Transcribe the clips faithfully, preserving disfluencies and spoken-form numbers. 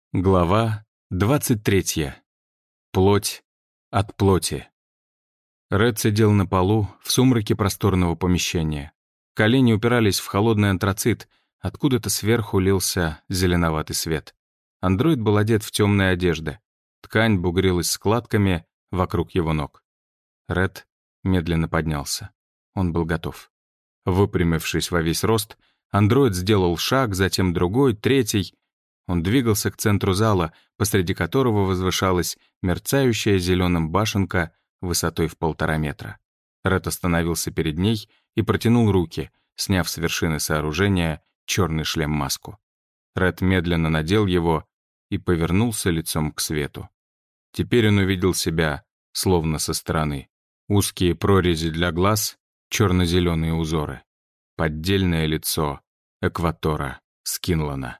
Глава двадцать третья. Плоть от плоти. Ред сидел на полу в сумраке просторного помещения. Колени упирались в холодный антрацит, откуда-то сверху лился зеленоватый свет. Андроид был одет в темные одежды. Ткань бугрилась складками вокруг его ног. Ред медленно поднялся. Он был готов. Выпрямившись во весь рост, андроид сделал шаг, затем другой, третий. Он двигался к центру зала, посреди которого возвышалась мерцающая зеленым башенка высотой в полтора метра. Ред остановился перед ней и протянул руки, сняв с вершины сооружения черный шлем-маску. Ред медленно надел его и повернулся лицом к свету. Теперь он увидел себя, словно со стороны. Узкие прорези для глаз, черно-зеленые узоры. Поддельное лицо Экватора Скинлана.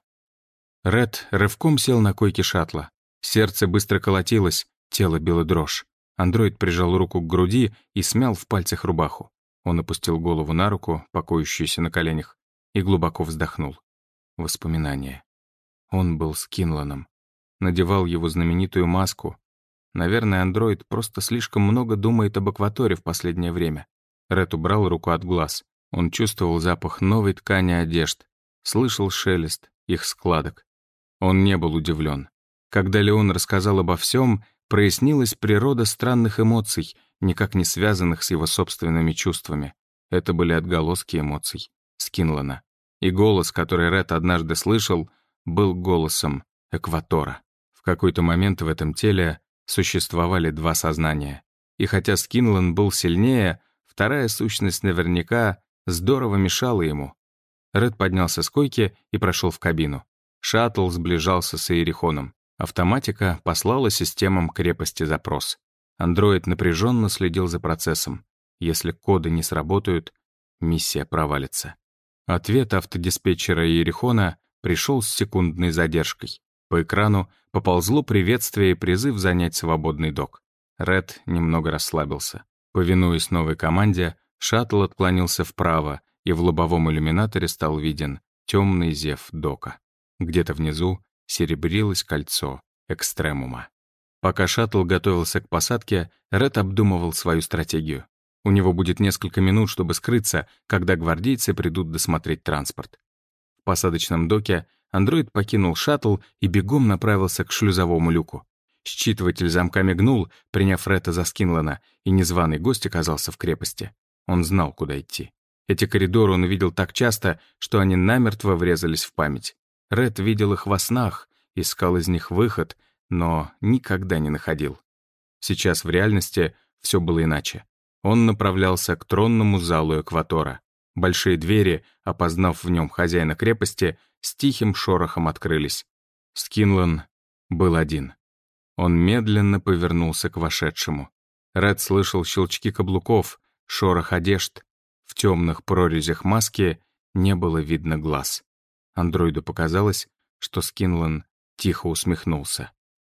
Ред рывком сел на койке шаттла. Сердце быстро колотилось, тело било дрожь. Андроид прижал руку к груди и смял в пальцах рубаху. Он опустил голову на руку, покоящуюся на коленях, и глубоко вздохнул. Воспоминания. Он был Скинланом. Надевал его знаменитую маску. Наверное, андроид просто слишком много думает об Экваторе в последнее время. Ред убрал руку от глаз. Он чувствовал запах новой ткани одежд, слышал шелест их складок. Он не был удивлен. Когда Леон рассказал обо всем, прояснилась природа странных эмоций, никак не связанных с его собственными чувствами. Это были отголоски эмоций Скинлана. И голос, который Ред однажды слышал, был голосом Экватора. В какой-то момент в этом теле существовали два сознания. И хотя Скинлан был сильнее, вторая сущность наверняка здорово мешала ему. Ред поднялся с койки и прошел в кабину. Шаттл сближался с Иерихоном. Автоматика послала системам крепости запрос. Андроид напряженно следил за процессом. Если коды не сработают, миссия провалится. Ответ автодиспетчера Иерихона пришел с секундной задержкой. По экрану поползло приветствие и призыв занять свободный док. Ред немного расслабился. Повинуясь новой команде, шаттл отклонился вправо, и в лобовом иллюминаторе стал виден темный зев дока. Где-то внизу серебрилось кольцо Экстремума. Пока шаттл готовился к посадке, Ред обдумывал свою стратегию. У него будет несколько минут, чтобы скрыться, когда гвардейцы придут досмотреть транспорт. В посадочном доке андроид покинул шаттл и бегом направился к шлюзовому люку. Считыватель замка мигнул, приняв Реда за Скинлана, и незваный гость оказался в крепости. Он знал, куда идти. Эти коридоры он видел так часто, что они намертво врезались в память. Ред видел их во снах, искал из них выход, но никогда не находил. Сейчас в реальности все было иначе. Он направлялся к тронному залу Экватора. Большие двери, опознав в нем хозяина крепости, с тихим шорохом открылись. Скинлан был один. Он медленно повернулся к вошедшему. Ред слышал щелчки каблуков, шорох одежд. В темных прорезях маски не было видно глаз. Андроиду показалось, что Скинлан тихо усмехнулся.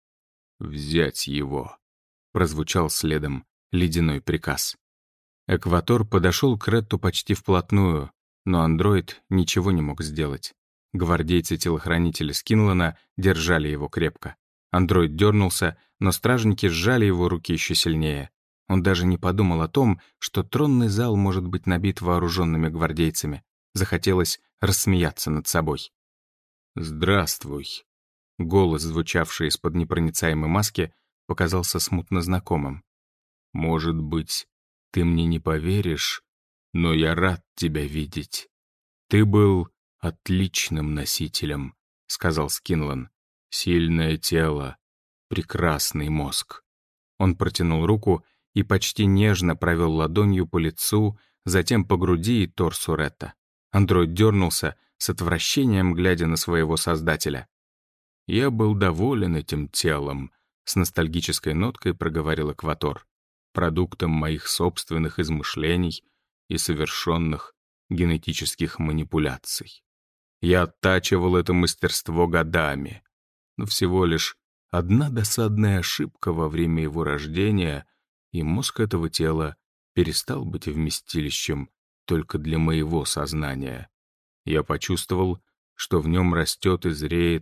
«Взять его», — прозвучал следом ледяной приказ. Экватор подошел к Редду почти вплотную, но андроид ничего не мог сделать. Гвардейцы-телохранители Скинлана держали его крепко. Андроид дернулся, но стражники сжали его руки еще сильнее. Он даже не подумал о том, что тронный зал может быть набит вооруженными гвардейцами. Захотелось рассмеяться над собой. «Здравствуй». Голос, звучавший из-под непроницаемой маски, показался смутно знакомым. «Может быть, ты мне не поверишь, но я рад тебя видеть. Ты был отличным носителем», — сказал Скинлан. «Сильное тело, прекрасный мозг». Он протянул руку и почти нежно провел ладонью по лицу, затем по груди и торсу Ретта. Андроид дернулся, с отвращением глядя на своего создателя. «Я был доволен этим телом», — с ностальгической ноткой проговорил Экватор, «продуктом моих собственных измышлений и совершенных генетических манипуляций. Я оттачивал это мастерство годами, но всего лишь одна досадная ошибка во время его рождения, и мозг этого тела перестал быть вместилищем только для моего сознания. Я почувствовал, что в нем растет и зреет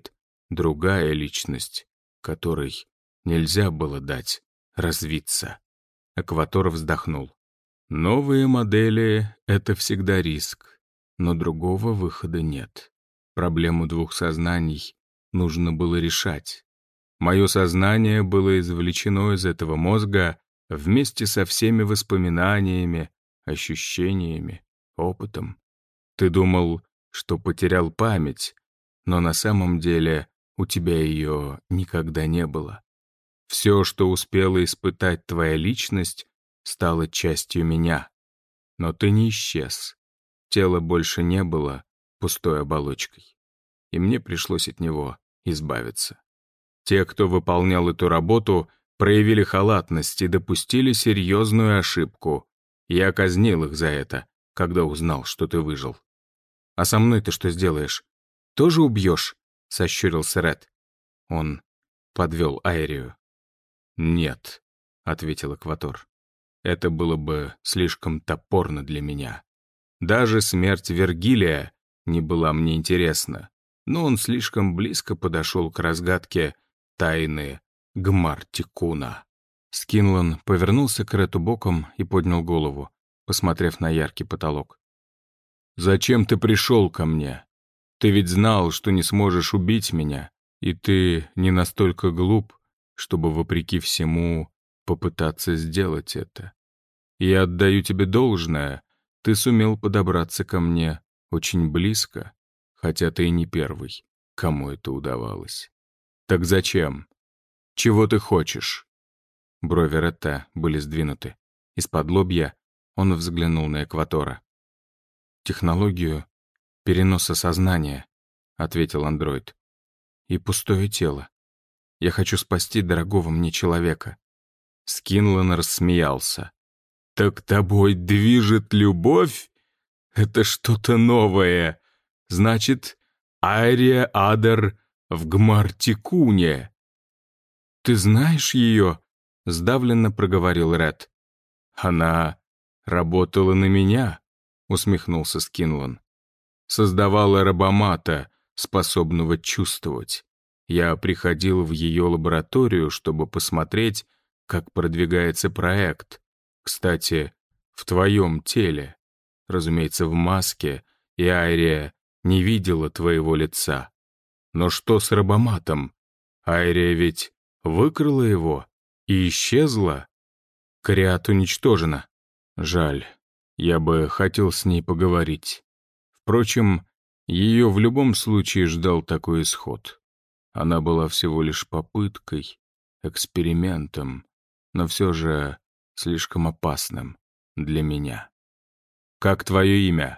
другая личность, которой нельзя было дать развиться. Экватор вздохнул. Новые модели — это всегда риск, но другого выхода нет. Проблему двух сознаний нужно было решать. Мое сознание было извлечено из этого мозга вместе со всеми воспоминаниями, ощущениями, опытом. Ты думал, что потерял память, но на самом деле у тебя ее никогда не было. Все, что успела испытать твоя личность, стало частью меня. Но ты не исчез. Тело больше не было пустой оболочкой. И мне пришлось от него избавиться. Те, кто выполнял эту работу, проявили халатность и допустили серьезную ошибку. Я казнил их за это, когда узнал, что ты выжил. «А со мной ты что сделаешь? Тоже убьешь?» — сощурился Ред. Он подвел Айрию. «Нет», — ответил Экватор. «Это было бы слишком топорно для меня. Даже смерть Вергилия не была мне интересна, но он слишком близко подошел к разгадке тайны Гмар-Тикуна». Скинлан повернулся к Рету боком и поднял голову, посмотрев на яркий потолок. «Зачем ты пришел ко мне? Ты ведь знал, что не сможешь убить меня, и ты не настолько глуп, чтобы, вопреки всему, попытаться сделать это. Я отдаю тебе должное, ты сумел подобраться ко мне очень близко, хотя ты и не первый, кому это удавалось. Так зачем? Чего ты хочешь?» Брови Ретта были сдвинуты. Из-под лобья он взглянул на Экватора. «Технологию переноса сознания», — ответил андроид. «И пустое тело. Я хочу спасти дорогого мне человека». Скинлан рассмеялся. «Так тобой движет любовь? Это что-то новое. Значит, Айрия Адер в Гмар-Тикуне». «Ты знаешь ее?» — сдавленно проговорил Ред. «Она работала на меня», — усмехнулся Скинлан. «Создавала рабомата, способного чувствовать. Я приходил в ее лабораторию, чтобы посмотреть, как продвигается проект. Кстати, в твоем теле. Разумеется, в маске, и Айрия не видела твоего лица. Но что с рабоматом? Айрия ведь выкрала его и исчезла. Кариат уничтожена. Жаль, я бы хотел с ней поговорить. Впрочем, ее в любом случае ждал такой исход. Она была всего лишь попыткой, экспериментом, но все же слишком опасным для меня. «Как твое имя?»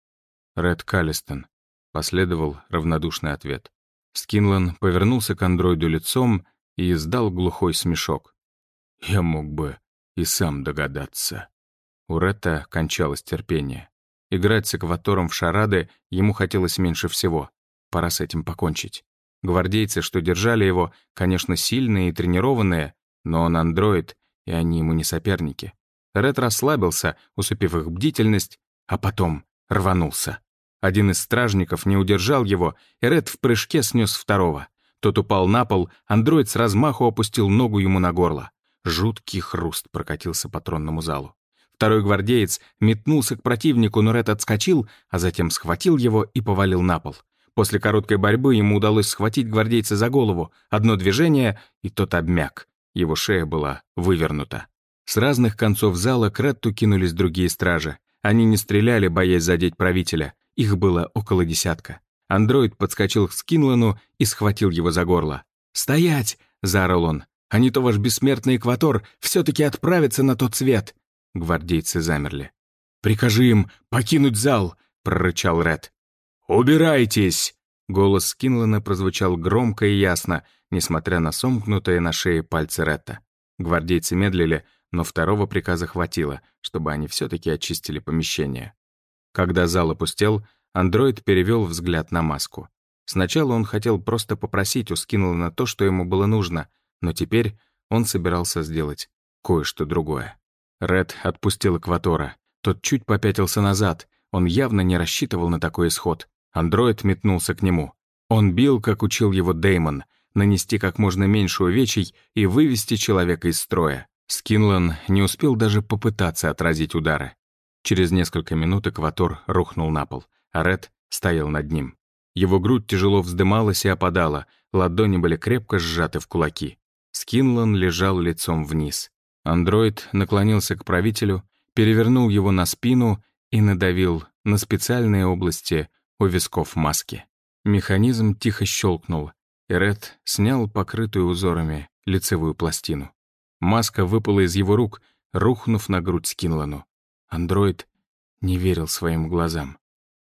«Ред Каллистон», — последовал равнодушный ответ. Скинлан повернулся к андроиду лицом и издал глухой смешок. «Я мог бы и сам догадаться». У Ретта кончалось терпение. Играть с Экватором в шарады ему хотелось меньше всего. Пора с этим покончить. Гвардейцы, что держали его, конечно, сильные и тренированные, но он андроид, и они ему не соперники. Ред расслабился, усыпив их бдительность, а потом рванулся. Один из стражников не удержал его, и Ред в прыжке снес второго. Тот упал на пол, андроид с размаху опустил ногу ему на горло. Жуткий хруст прокатился по тронному залу. Второй гвардеец метнулся к противнику, но Ред отскочил, а затем схватил его и повалил на пол. После короткой борьбы ему удалось схватить гвардейца за голову. Одно движение, и тот обмяк. Его шея была вывернута. С разных концов зала к Ретту кинулись другие стражи. Они не стреляли, боясь задеть правителя. Их было около десятка. Андроид подскочил к Скинлану и схватил его за горло. «Стоять!» — заорал он. «А не то ваш бессмертный Экватор все-таки отправится на тот свет!» Гвардейцы замерли. «Прикажи им покинуть зал!» — прорычал Ред. «Убирайтесь!» Голос Скинлана прозвучал громко и ясно, несмотря на сомкнутые на шее пальцы Ретта. Гвардейцы медлили, но второго приказа хватило, чтобы они все-таки очистили помещение. Когда зал опустел, андроид перевел взгляд на маску. Сначала он хотел просто попросить у Скинлана то, что ему было нужно, но теперь он собирался сделать кое-что другое. Ред отпустил Экватора. Тот чуть попятился назад. Он явно не рассчитывал на такой исход. Андроид метнулся к нему. Он бил, как учил его Дэймон, нанести как можно меньше увечий и вывести человека из строя. Скинлан не успел даже попытаться отразить удары. Через несколько минут Экватор рухнул на пол, а Ред стоял над ним. Его грудь тяжело вздымалась и опадала, ладони были крепко сжаты в кулаки. Скинлан лежал лицом вниз. Андроид наклонился к правителю, перевернул его на спину и надавил на специальные области у висков маски. Механизм тихо щелкнул, и Ред снял покрытую узорами лицевую пластину. Маска выпала из его рук, рухнув на грудь Скинлану. Андроид не верил своим глазам.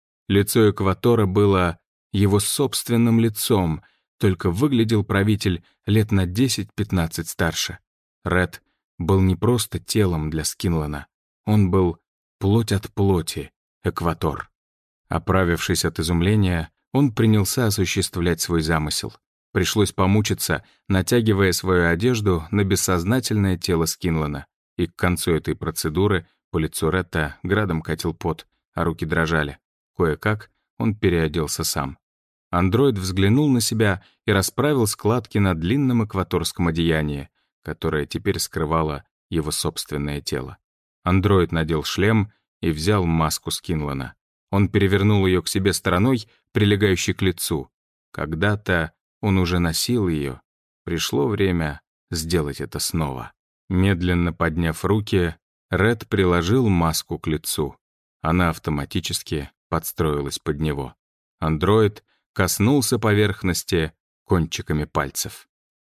Лицо Экватора было его собственным лицом, только выглядел правитель лет на десять-пятнадцать старше. Ред был не просто телом для Скинлана, он был плоть от плоти, Экватор. Оправившись от изумления, он принялся осуществлять свой замысел. Пришлось помучиться, натягивая свою одежду на бессознательное тело Скинлана, и к концу этой процедуры по лицу Ретта градом катил пот, а руки дрожали. Кое-как он переоделся сам. Андроид взглянул на себя и расправил складки на длинном экваторском одеянии, которое теперь скрывало его собственное тело. Андроид надел шлем и взял маску Скинлана. Он перевернул ее к себе стороной, прилегающей к лицу. Когда-то он уже носил ее. Пришло время сделать это снова. Медленно подняв руки, Ред приложил маску к лицу. Она автоматически подстроилась под него. Андроид коснулся поверхности кончиками пальцев.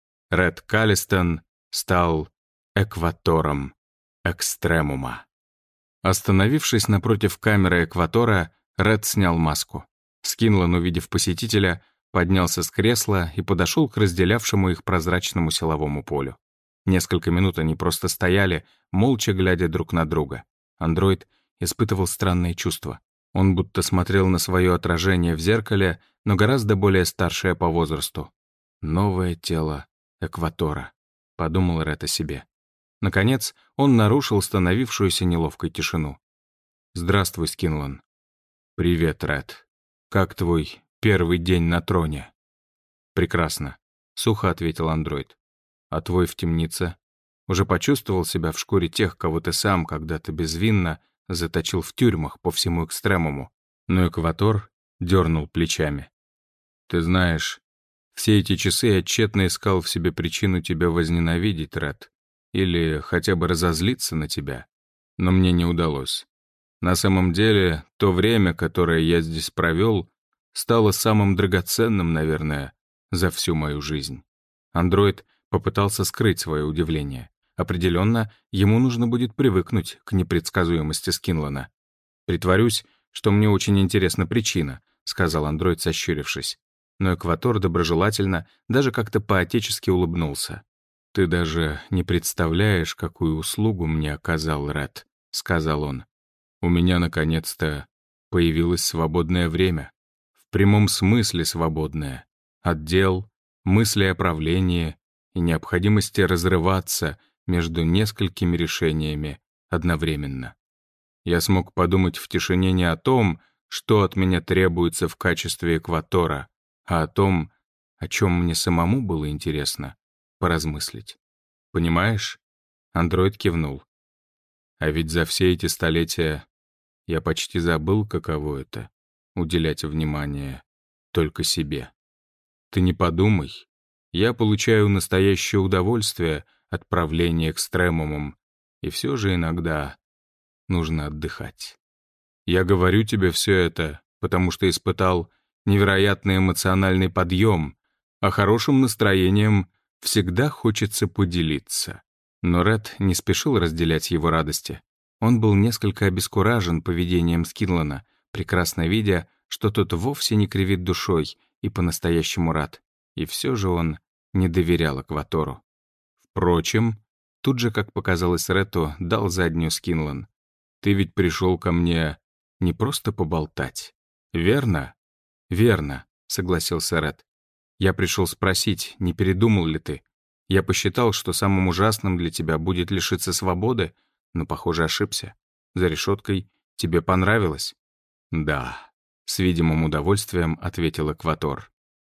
Ред Каллистон стал Экватором Экстремума. Остановившись напротив камеры Экватора, Ред снял маску. Скинлан, увидев посетителя, поднялся с кресла и подошел к разделявшему их прозрачному силовому полю. Несколько минут они просто стояли, молча глядя друг на друга. Андроид испытывал странные чувства. Он будто смотрел на свое отражение в зеркале, но гораздо более старшее по возрасту. «Новое тело Экватора», — подумал Ред о себе. Наконец, он нарушил становившуюся неловкой тишину. «Здравствуй, Скинлан». «Привет, Ред. Как твой первый день на троне?» «Прекрасно», — сухо ответил андроид. «А твой в темнице? Уже почувствовал себя в шкуре тех, кого ты сам когда-то безвинно заточил в тюрьмах по всему экстремуму?» Но Экватор дернул плечами. «Ты знаешь, все эти часы я тщетно искал в себе причину тебя возненавидеть, Ред, или хотя бы разозлиться на тебя, но мне не удалось. На самом деле, то время, которое я здесь провел, стало самым драгоценным, наверное, за всю мою жизнь». Андроид попытался скрыть свое удивление. Определенно, ему нужно будет привыкнуть к непредсказуемости Скинлана. «Притворюсь, что мне очень интересна причина», — сказал андроид, сощурившись. Но Экватор доброжелательно, даже как-то по-отечески улыбнулся. «Ты даже не представляешь, какую услугу мне оказал Ред», — сказал он. «У меня, наконец-то, появилось свободное время. В прямом смысле свободное. От дел, мыслей о правлении и необходимости разрываться между несколькими решениями одновременно. Я смог подумать в тишине не о том, что от меня требуется в качестве Экватора, а о том, о чем мне самому было интересно поразмыслить. Понимаешь?» Андроид кивнул. «А ведь за все эти столетия я почти забыл, каково это — уделять внимание только себе. Ты не подумай, я получаю настоящее удовольствие от правления экстремумом, и все же иногда нужно отдыхать. Я говорю тебе все это, потому что испытал невероятный эмоциональный подъем, а хорошим настроением всегда хочется поделиться». Но Ред не спешил разделять его радости. Он был несколько обескуражен поведением Скинлана, прекрасно видя, что тот вовсе не кривит душой и по-настоящему рад. И все же он не доверял Экватору. Впрочем, тут же, как показалось Рету, дал заднюю Скинлан. «Ты ведь пришел ко мне не просто поболтать, верно?» «Верно», — согласился Ред. «Я пришел спросить, не передумал ли ты? Я посчитал, что самым ужасным для тебя будет лишиться свободы, но, похоже, ошибся. За решеткой тебе понравилось?» «Да», — с видимым удовольствием ответил Экватор.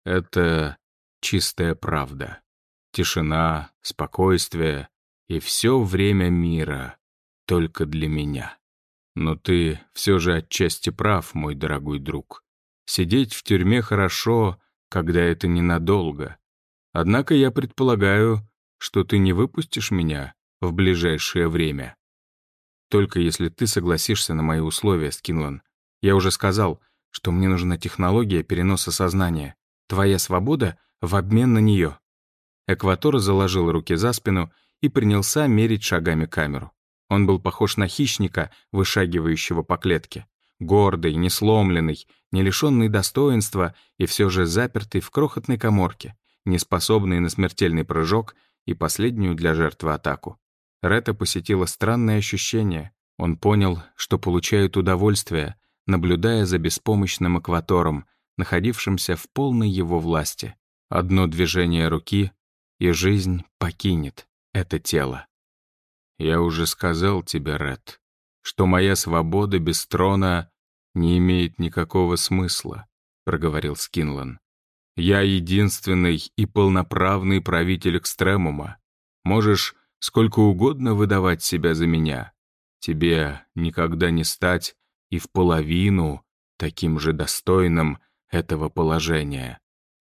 Это чистая правда. Тишина, спокойствие и все время мира только для меня. Но ты все же отчасти прав, мой дорогой друг. Сидеть в тюрьме хорошо, когда это ненадолго. Однако я предполагаю, что ты не выпустишь меня в ближайшее время. Только если ты согласишься на мои условия, Скинлан. Я уже сказал, что мне нужна технология переноса сознания. Твоя свобода в обмен на нее. Экватор заложил руки за спину и принялся мерить шагами камеру. Он был похож на хищника, вышагивающего по клетке. Гордый, несломленный, не лишенный достоинства и все же запертый в крохотной каморке, неспособный на смертельный прыжок и последнюю для жертвы атаку. Ретта посетило странное ощущение. Он понял, что получает удовольствие, наблюдая за беспомощным экватором, находившимся в полной его власти. Одно движение руки, и жизнь покинет это тело. «Я уже сказал тебе, Ред, что моя свобода без трона не имеет никакого смысла», — проговорил Скинлан. «Я единственный и полноправный правитель Экстремума. Можешь сколько угодно выдавать себя за меня. Тебе никогда не стать и в половину таким же достойным этого положения.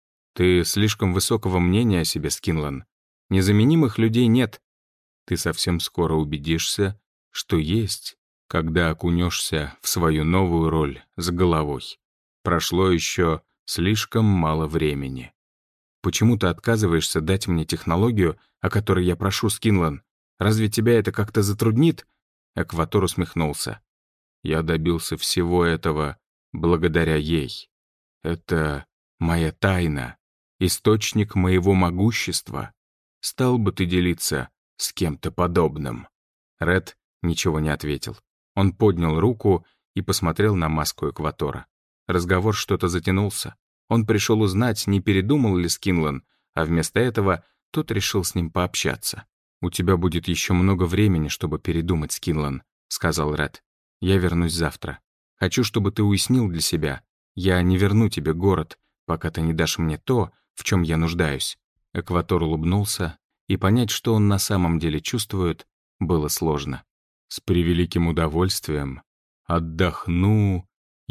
Ты слишком высокого мнения о себе, Скинлан. Незаменимых людей нет. Ты совсем скоро убедишься, что есть, когда окунешься в свою новую роль с головой. Прошло еще слишком мало времени. Почему ты отказываешься дать мне технологию, о которой я прошу, Скинлан? Разве тебя это как-то затруднит?» Экватор усмехнулся. «Я добился всего этого благодаря ей. Это моя тайна, источник моего могущества. Стал бы ты делиться с кем-то подобным?» Ред ничего не ответил. Он поднял руку и посмотрел на маску Экватора. Разговор что-то затянулся. Он пришел узнать, не передумал ли Скинлан, а вместо этого тот решил с ним пообщаться. «У тебя будет еще много времени, чтобы передумать, Скинлан», — сказал Ред. «Я вернусь завтра. Хочу, чтобы ты уяснил для себя. Я не верну тебе город, пока ты не дашь мне то, в чем я нуждаюсь». Экватор улыбнулся, и понять, что он на самом деле чувствует, было сложно. «С превеликим удовольствием отдохну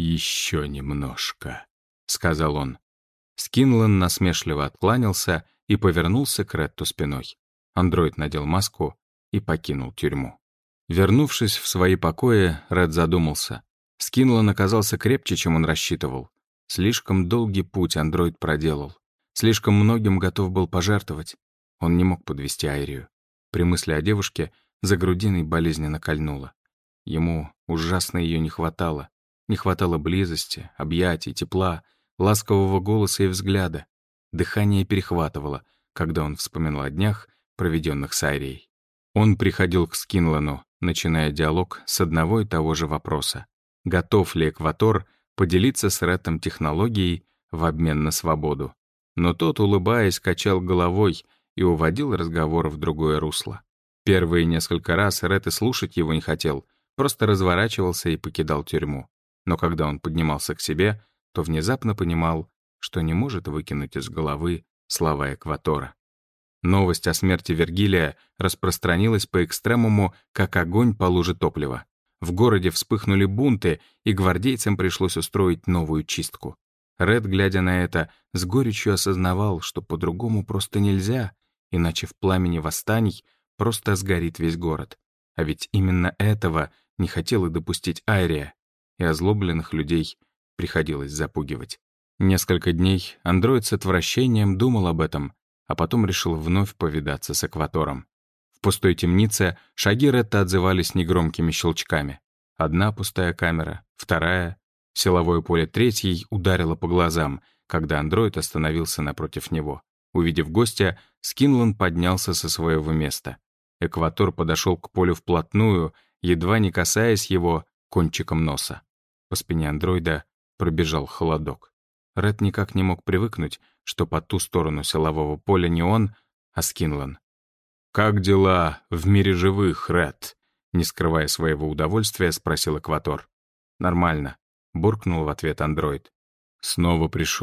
еще немножко», — сказал он. Скинлан насмешливо откланялся и повернулся к Ретту спиной. Андроид надел маску и покинул тюрьму. Вернувшись в свои покои, Ред задумался. Скинлан оказался крепче, чем он рассчитывал. Слишком долгий путь андроид проделал. Слишком многим готов был пожертвовать. Он не мог подвести Айрию. При мысли о девушке за грудиной болезненно кольнуло. Ему ужасно ее не хватало. Не хватало близости, объятий, тепла, ласкового голоса и взгляда. Дыхание перехватывало, когда он вспоминал о днях, проведенных с Айрией. Он приходил к Скинлану, начиная диалог с одного и того же вопроса. Готов ли Экватор поделиться с Реттом технологией в обмен на свободу? Но тот, улыбаясь, качал головой и уводил разговор в другое русло. Первые несколько раз Ретт и слушать его не хотел, просто разворачивался и покидал тюрьму. Но когда он поднимался к себе, то внезапно понимал, что не может выкинуть из головы слова Экватора. Новость о смерти Вергилия распространилась по Экстремуму, как огонь по луже топлива. В городе вспыхнули бунты, и гвардейцам пришлось устроить новую чистку. Ред, глядя на это, с горечью осознавал, что по-другому просто нельзя, иначе в пламени восстаний просто сгорит весь город. А ведь именно этого не хотела допустить Айрия, и озлобленных людей приходилось запугивать. Несколько дней андроид с отвращением думал об этом, а потом решил вновь повидаться с Экватором. В пустой темнице шаги Ретта отзывались негромкими щелчками. Одна пустая камера, вторая. Силовое поле третьей ударило по глазам, когда андроид остановился напротив него. Увидев гостя, Скинлан поднялся со своего места. Экватор подошел к полю вплотную, едва не касаясь его кончиком носа. По спине андроида пробежал холодок. Ред никак не мог привыкнуть, что по ту сторону силового поля не он, а Скинлан. «Как дела в мире живых, Ред?» Не скрывая своего удовольствия, спросил Экватор. «Нормально», — буркнул в ответ андроид. «Снова пришел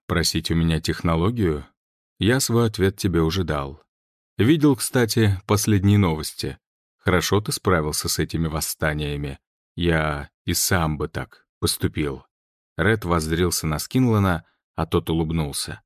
Просить у меня технологию? Я свой ответ тебе уже дал. Видел, кстати, последние новости. Хорошо ты справился с этими восстаниями. Я и сам бы так поступил. Ред воззрился на Скинлана, а тот улыбнулся.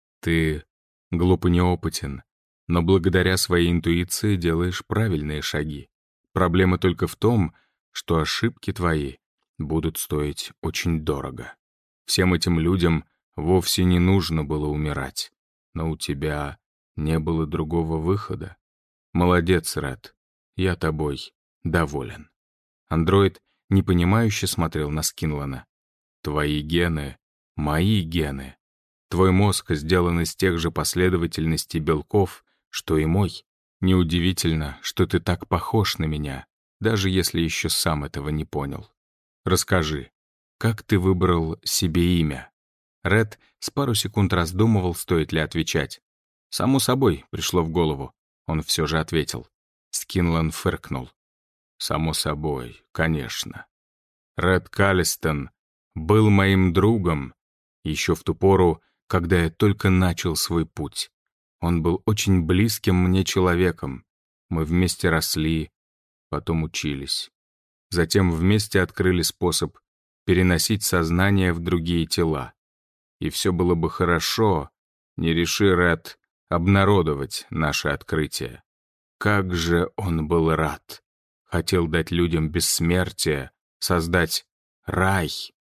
Ты глуп и неопытен, но благодаря своей интуиции делаешь правильные шаги. Проблема только в том, что ошибки твои будут стоить очень дорого. Всем этим людям вовсе не нужно было умирать, но у тебя не было другого выхода. Молодец, Ред, я тобой доволен. Андроид непонимающе смотрел на Скинлана. Твои гены — мои гены. Твой мозг сделан из тех же последовательностей белков, что и мой. Неудивительно, что ты так похож на меня, даже если еще сам этого не понял. Расскажи, как ты выбрал себе имя? Ред с пару секунд раздумывал, стоит ли отвечать. Само собой, пришло в голову. Он все же ответил. Скинлан фыркнул. Само собой, конечно. Ред Каллистон был моим другом еще в ту пору, когда я только начал свой путь. Он был очень близким мне человеком. Мы вместе росли, потом учились. Затем вместе открыли способ переносить сознание в другие тела. И все было бы хорошо, не реши, Ред, обнародовать наше открытие. Как же он был рад. Хотел дать людям бессмертие, создать рай.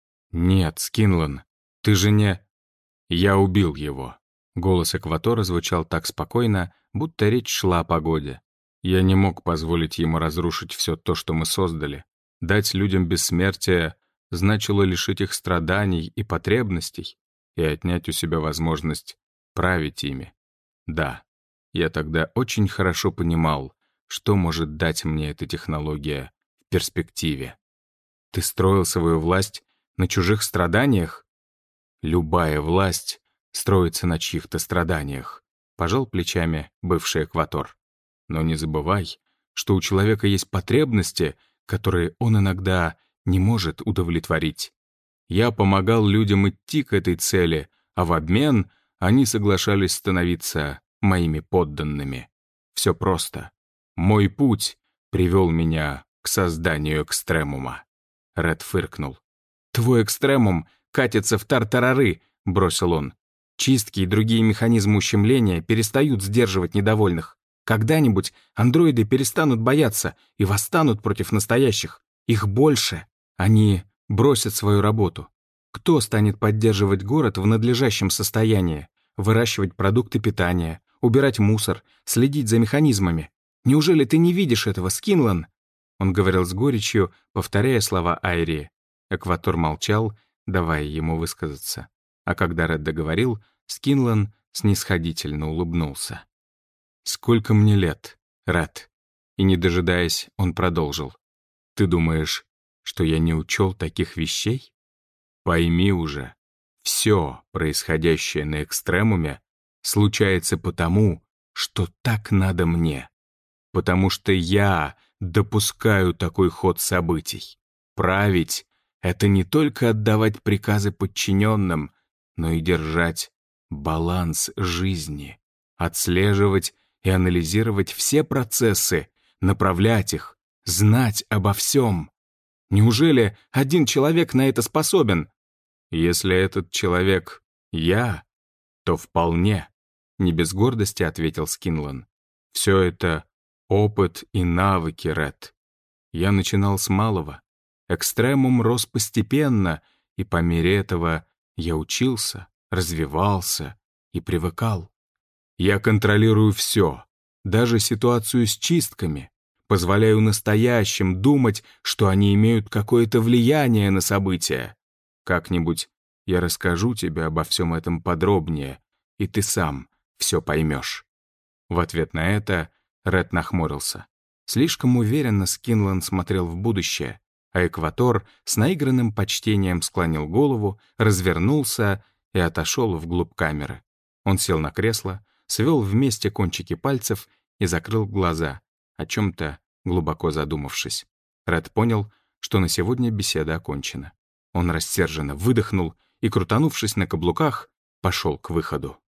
Нет, Скинлан, ты же не... Я убил его. Голос Экватора звучал так спокойно, будто речь шла о погоде. Я не мог позволить ему разрушить все то, что мы создали. Дать людям бессмертие значило лишить их страданий и потребностей и отнять у себя возможность править ими. Да, я тогда очень хорошо понимал, что может дать мне эта технология в перспективе. Ты строил свою власть на чужих страданиях? Любая власть строится на чьих-то страданиях, пожал плечами бывший Экватор. Но не забывай, что у человека есть потребности, которые он иногда не может удовлетворить. Я помогал людям идти к этой цели, а в обмен они соглашались становиться моими подданными. Все просто. Мой путь привел меня к созданию экстремума. Ред фыркнул. «Твой экстремум катится в тартарары», — бросил он. «Чистки и другие механизмы ущемления перестают сдерживать недовольных. Когда-нибудь андроиды перестанут бояться и восстанут против настоящих. Их больше. Они бросят свою работу. Кто станет поддерживать город в надлежащем состоянии, выращивать продукты питания, убирать мусор, следить за механизмами? Неужели ты не видишь этого, Скинлан?» Он говорил с горечью, повторяя слова Айрии. Экватор молчал, давая ему высказаться. А когда Ред договорил, Скинлан снисходительно улыбнулся. «Сколько мне лет, Ред?» И, не дожидаясь, он продолжил. «Ты думаешь, что я не учел таких вещей? Пойми уже, все происходящее на экстремуме случается потому, что так надо мне. Потому что я допускаю такой ход событий. Править — это не только отдавать приказы подчиненным, но и держать баланс жизни, отслеживать и анализировать все процессы, направлять их, знать обо всем. Неужели один человек на это способен? Если этот человек — я, то вполне, — не без гордости ответил Скинлан. Все это опыт и навыки, Ред. Я начинал с малого. Экстремум рос постепенно, и по мере этого я учился, развивался и привыкал. Я контролирую все, даже ситуацию с чистками. Позволяю настоящим думать, что они имеют какое-то влияние на события. Как-нибудь я расскажу тебе обо всем этом подробнее, и ты сам все поймешь». В ответ на это Ред нахмурился. Слишком уверенно Скинлан смотрел в будущее, а Экватор с наигранным почтением склонил голову, развернулся и отошел вглубь камеры. Он сел на кресло, свел вместе кончики пальцев и закрыл глаза, о чем-то глубоко задумавшись. Ред понял, что на сегодня беседа окончена. Он рассерженно выдохнул и, крутанувшись на каблуках, пошел к выходу.